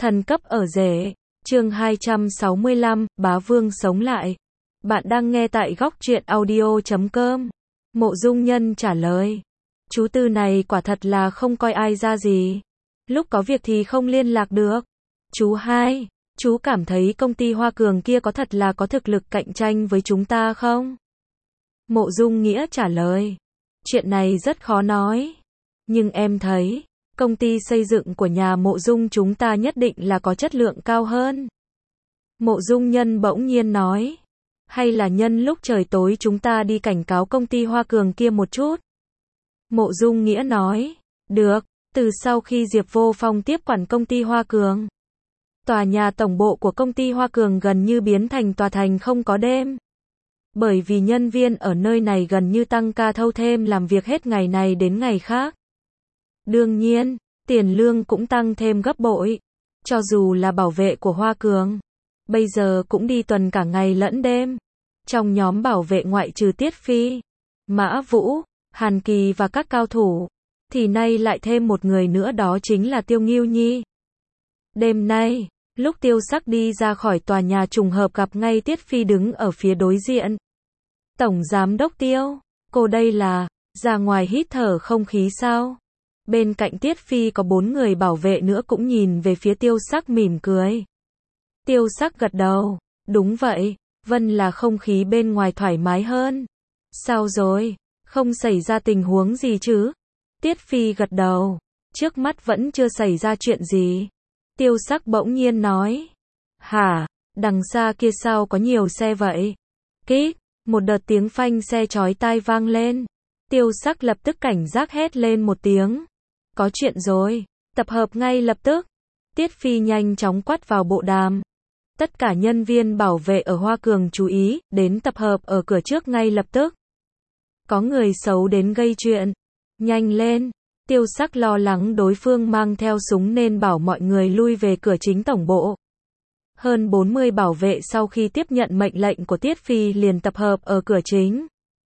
Thần cấp ở rể. Chương 265, Bá Vương sống lại. Bạn đang nghe tại góc truyện audio.com. Mộ Dung Nhân trả lời. Chú Tư này quả thật là không coi ai ra gì. Lúc có việc thì không liên lạc được. Chú hai, chú cảm thấy công ty Hoa Cường kia có thật là có thực lực cạnh tranh với chúng ta không? Mộ Dung Nghĩa trả lời. Chuyện này rất khó nói. Nhưng em thấy, công ty xây dựng của nhà Mộ Dung chúng ta nhất định là có chất lượng cao hơn. Mộ Dung Nhân bỗng nhiên nói. Hay là nhân lúc trời tối chúng ta đi cảnh cáo công ty Hoa Cường kia một chút? Mộ Dung Nghĩa nói. Được, từ sau khi Diệp Vô Phong tiếp quản công ty Hoa Cường, tòa nhà tổng bộ của công ty Hoa Cường gần như biến thành tòa thành không có đêm. Bởi vì nhân viên ở nơi này gần như tăng ca thâu thêm làm việc hết ngày này đến ngày khác. Đương nhiên, tiền lương cũng tăng thêm gấp bội. Cho dù là bảo vệ của Hoa Cường, bây giờ cũng đi tuần cả ngày lẫn đêm. Trong nhóm bảo vệ ngoại trừ Tiết Phi, Mã Vũ, Hàn Kỳ và các cao thủ, thì nay lại thêm một người nữa, đó chính là Tiêu Ngưu Nhi. Đêm nay, lúc Tiêu Sắc đi ra khỏi tòa nhà trùng hợp gặp ngay Tiết Phi đứng ở phía đối diện. Tổng Giám đốc Tiêu, cô đây là, ra ngoài hít thở không khí sao? Bên cạnh Tiết Phi có 4 người bảo vệ nữa cũng nhìn về phía Tiêu Sắc mỉm cười. Tiêu Sắc gật đầu, đúng vậy, Vân là không khí bên ngoài thoải mái hơn. Sao rồi, không xảy ra tình huống gì chứ? Tiết Phi gật đầu, trước mắt vẫn chưa xảy ra chuyện gì. Tiêu Sắc bỗng nhiên nói. Hả, đằng xa kia sao có nhiều xe vậy? Kít, một đợt tiếng phanh xe chói tai vang lên. Tiêu Sắc lập tức cảnh giác hét lên một tiếng. Có chuyện rồi, tập hợp ngay lập tức. Tiết Phi nhanh chóng quát vào bộ đàm. Tất cả nhân viên bảo vệ ở Hoa Cường chú ý, đến tập hợp ở cửa trước ngay lập tức. Có người xấu đến gây chuyện. Nhanh lên. Tiêu Sắc lo lắng đối phương mang theo súng nên bảo mọi người lui về cửa chính tổng bộ. Hơn 40 bảo vệ sau khi tiếp nhận mệnh lệnh của Tiết Phi liền tập hợp ở cửa chính.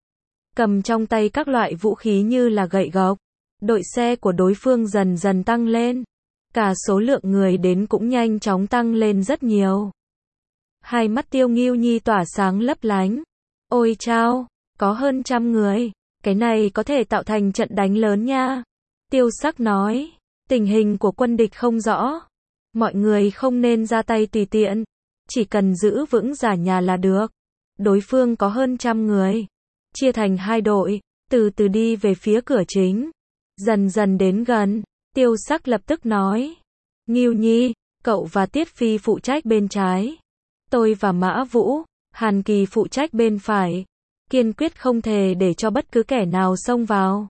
Cầm trong tay các loại vũ khí như là gậy gộc. Đội xe của đối phương dần dần tăng lên. Cả số lượng người đến cũng nhanh chóng tăng lên rất nhiều. Hai mắt Tiêu Ngưu Nhi tỏa sáng lấp lánh. Ôi chao, có hơn 100 người. Cái này có thể tạo thành trận đánh lớn nha. Tiêu Sắc nói, tình hình của quân địch không rõ. Mọi người không nên ra tay tùy tiện. Chỉ cần giữ vững giả nhà là được. Đối phương có hơn 100 người. Chia thành 2 đội, từ từ đi về phía cửa chính. Dần dần đến gần, Tiêu Sắc lập tức nói. Ngưu Nhi, cậu và Tiết Phi phụ trách bên trái. Tôi và Mã Vũ, Hàn Kỳ phụ trách bên phải. Kiên quyết không thể để cho bất cứ kẻ nào xông vào.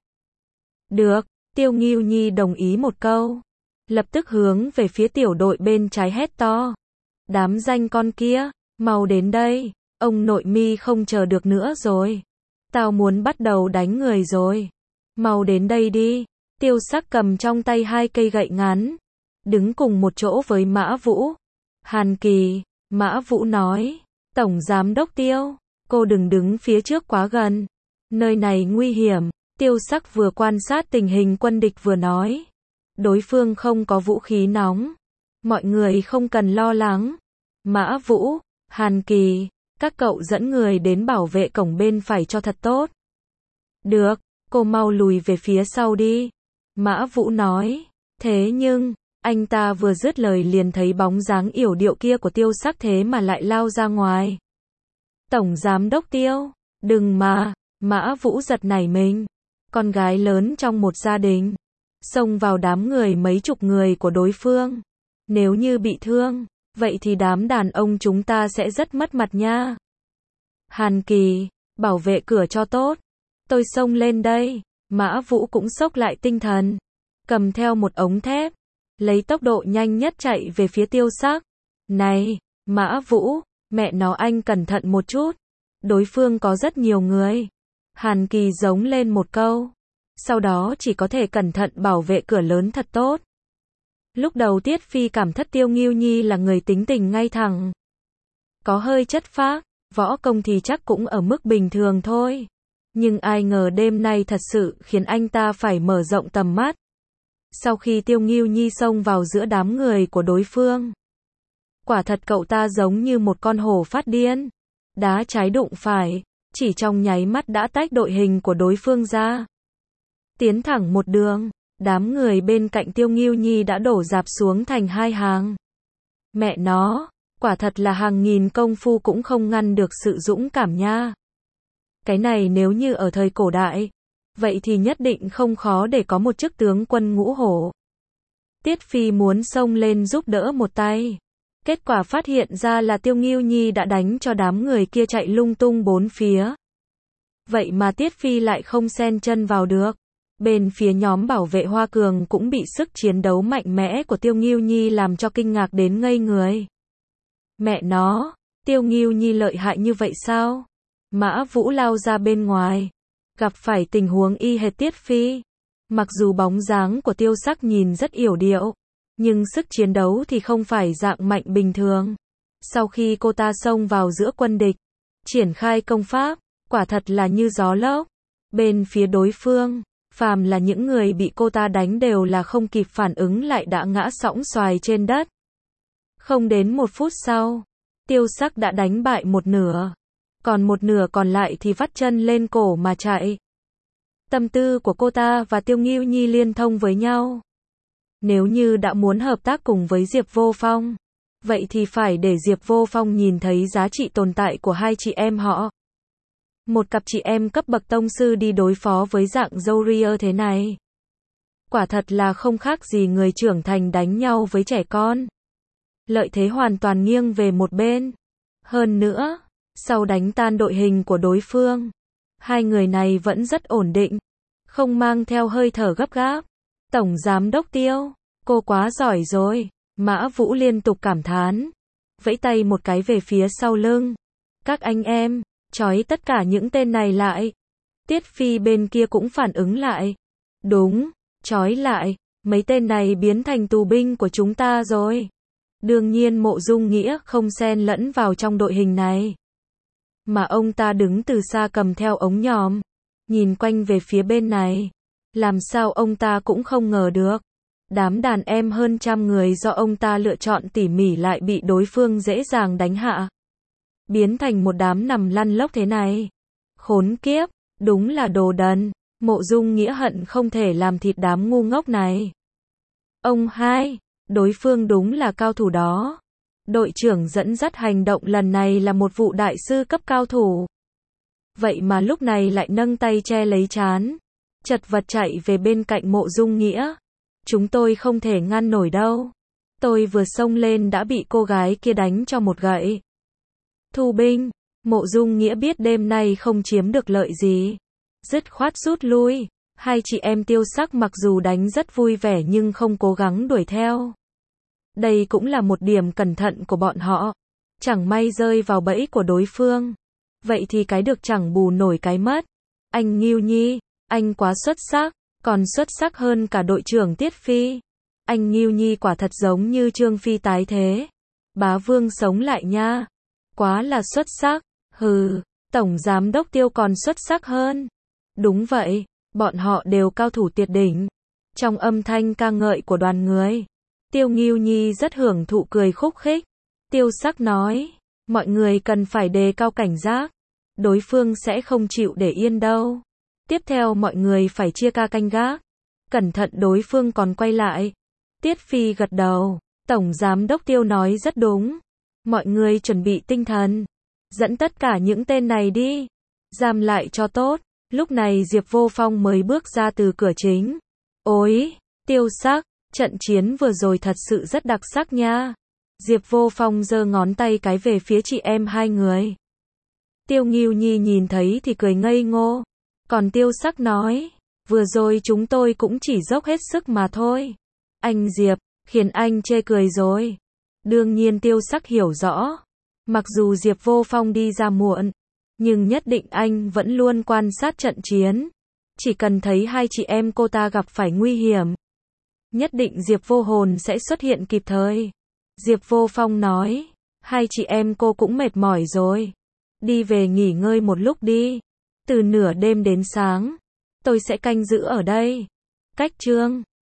Được, Tiêu Ngưu Nhi đồng ý một câu. Lập tức hướng về phía tiểu đội bên trái hét to. Đám danh con kia, mau đến đây, ông nội mi không chờ được nữa rồi. Tao muốn bắt đầu đánh người rồi. Mau đến đây đi. Tiêu Sắc cầm trong tay 2 cây gậy ngắn. Đứng cùng một chỗ với Mã Vũ. Hàn Kỳ, Mã Vũ nói. Tổng Giám đốc Tiêu, cô đừng đứng phía trước quá gần. Nơi này nguy hiểm. Tiêu Sắc vừa quan sát tình hình quân địch vừa nói. Đối phương không có vũ khí nóng. Mọi người không cần lo lắng. Mã Vũ, Hàn Kỳ, các cậu dẫn người đến bảo vệ cổng bên phải cho thật tốt. Được, cô mau lùi về phía sau đi. Mã Vũ nói. Thế nhưng, anh ta vừa dứt lời liền thấy bóng dáng yểu điệu kia của Tiêu Sắc thế mà lại lao ra ngoài. Tổng Giám đốc Tiêu, đừng mà. Mã Vũ giật nảy mình. Con gái lớn trong một gia đình, xông vào đám người mấy chục người của đối phương. Nếu như bị thương, vậy thì đám đàn ông chúng ta sẽ rất mất mặt nha. Hàn Kỳ, bảo vệ cửa cho tốt. Tôi xông lên đây. Mã Vũ cũng xốc lại tinh thần. Cầm theo một ống thép. Lấy tốc độ nhanh nhất chạy về phía Tiêu Sắc. Này, Mã Vũ, mẹ nó anh cẩn thận một chút. Đối phương có rất nhiều người. Hàn Kỳ giống lên một câu. Sau đó chỉ có thể cẩn thận bảo vệ cửa lớn thật tốt. Lúc đầu Tiết Phi cảm thất Tiêu Ngưu Nhi là người tính tình ngay thẳng. Có hơi chất phác, võ công thì chắc cũng ở mức bình thường thôi. Nhưng ai ngờ đêm nay thật sự khiến anh ta phải mở rộng tầm mắt. Sau khi Tiêu Ngưu Nhi xông vào giữa đám người của đối phương, quả thật cậu ta giống như một con hổ phát điên, đá trái đụng phải, chỉ trong nháy mắt đã tách đội hình của đối phương ra, tiến thẳng một đường. Đám người bên cạnh Tiêu Ngưu Nhi đã đổ rạp xuống thành hai hàng. Mẹ nó, quả thật là hàng nghìn công phu cũng không ngăn được sự dũng cảm nha. Cái này nếu như ở thời cổ đại, vậy thì nhất định không khó để có một chức tướng quân ngũ hổ. Tiết Phi muốn xông lên giúp đỡ một tay. Kết quả phát hiện ra là Tiêu Ngưu Nhi đã đánh cho đám người kia chạy lung tung bốn phía. Vậy mà Tiết Phi lại không xen chân vào được. Bên phía nhóm bảo vệ Hoa Cường cũng bị sức chiến đấu mạnh mẽ của Tiêu Ngưu Nhi làm cho kinh ngạc đến ngây người. Mẹ nó, Tiêu Ngưu Nhi lợi hại như vậy sao? Mã Vũ lao ra bên ngoài, gặp phải tình huống y hệt Tiết Phi. Mặc dù bóng dáng của Tiêu Sắc nhìn rất yểu điệu, nhưng sức chiến đấu thì không phải dạng mạnh bình thường. Sau khi cô ta xông vào giữa quân địch, triển khai công pháp, quả thật là như gió lốc. Bên phía đối phương, phàm là những người bị cô ta đánh đều là không kịp phản ứng lại đã ngã sõng xoài trên đất. Không đến một phút sau, Tiêu Sắc đã đánh bại một nửa, còn một nửa còn lại thì vắt chân lên cổ mà chạy. Tâm tư của cô ta và Tiêu Ngưu Nhi liên thông với nhau. Nếu như đã muốn hợp tác cùng với Diệp Vô Phong, vậy thì phải để Diệp Vô Phong nhìn thấy giá trị tồn tại của hai chị em họ. Một cặp chị em cấp bậc tông sư đi đối phó với dạng Warrior thế này, quả thật là không khác gì người trưởng thành đánh nhau với trẻ con. Lợi thế hoàn toàn nghiêng về một bên. Hơn nữa, sau đánh tan đội hình của đối phương, hai người này vẫn rất ổn định, không mang theo hơi thở gấp gáp. Tổng giám đốc Tiêu, cô quá giỏi rồi. Mã Vũ liên tục cảm thán, vẫy tay một cái về phía sau lưng. Các anh em, trói tất cả những tên này lại. Tiết Phi bên kia cũng phản ứng lại. Đúng, trói lại, mấy tên này biến thành tù binh của chúng ta rồi. Đương nhiên Mộ Dung Nghĩa không xen lẫn vào trong đội hình này, mà ông ta đứng từ xa cầm theo ống nhòm, nhìn quanh về phía bên này. Làm sao ông ta cũng không ngờ được, đám đàn em hơn trăm người do ông ta lựa chọn tỉ mỉ lại bị đối phương dễ dàng đánh hạ, biến thành một đám nằm lăn lóc thế này. Khốn kiếp, đúng là đồ đần. Mộ Dung Nghĩa hận không thể làm thịt đám ngu ngốc này. Ông hai, đối phương đúng là cao thủ đó. Đội trưởng dẫn dắt hành động lần này là một vụ đại sư cấp cao thủ. Vậy mà lúc này lại nâng tay che lấy trán, chật vật chạy về bên cạnh Mộ Dung Nghĩa. Chúng tôi không thể ngăn nổi đâu. Tôi vừa xông lên đã bị cô gái kia đánh cho một gậy. Thu binh, Mộ Dung Nghĩa biết đêm nay không chiếm được lợi gì, dứt khoát rút lui. Hai chị em Tiêu Sắc mặc dù đánh rất vui vẻ nhưng không cố gắng đuổi theo. Đây cũng là một điểm cẩn thận của bọn họ. Chẳng may rơi vào bẫy của đối phương, vậy thì cái được chẳng bù nổi cái mất. Anh Ngưu Nhi, anh quá xuất sắc, còn xuất sắc hơn cả đội trưởng Tiết Phi. Anh Ngưu Nhi quả thật giống như Trương Phi tái thế. Bá Vương sống lại nha. Quá là xuất sắc. Hừ, Tổng Giám đốc Tiêu còn xuất sắc hơn. Đúng vậy, bọn họ đều cao thủ tuyệt đỉnh. Trong âm thanh ca ngợi của đoàn người, Tiêu Ngưu Nhi rất hưởng thụ cười khúc khích. Tiêu Sắc nói, mọi người cần phải đề cao cảnh giác. Đối phương sẽ không chịu để yên đâu. Tiếp theo mọi người phải chia ca canh gác. Cẩn thận đối phương còn quay lại. Tiết Phi gật đầu. Tổng Giám đốc Tiêu nói rất đúng. Mọi người chuẩn bị tinh thần. Dẫn tất cả những tên này đi. Giam lại cho tốt. Lúc này Diệp Vô Phong mới bước ra từ cửa chính. Ôi, Tiêu Sắc, trận chiến vừa rồi thật sự rất đặc sắc nha. Diệp Vô Phong giơ ngón tay cái về phía chị em hai người. Tiêu Ngưu Nhi nhìn thấy thì cười ngây ngô. Còn Tiêu Sắc nói, vừa rồi chúng tôi cũng chỉ dốc hết sức mà thôi. Anh Diệp, khiến anh chê cười rồi. Đương nhiên Tiêu Sắc hiểu rõ. Mặc dù Diệp Vô Phong đi ra muộn, nhưng nhất định anh vẫn luôn quan sát trận chiến. Chỉ cần thấy hai chị em cô ta gặp phải nguy hiểm, nhất định Diệp Vô Hồn sẽ xuất hiện kịp thời. Diệp Vô Phong nói, hai chị em cô cũng mệt mỏi rồi. Đi về nghỉ ngơi một lúc đi. Từ nửa đêm đến sáng, tôi sẽ canh giữ ở đây. Cách chương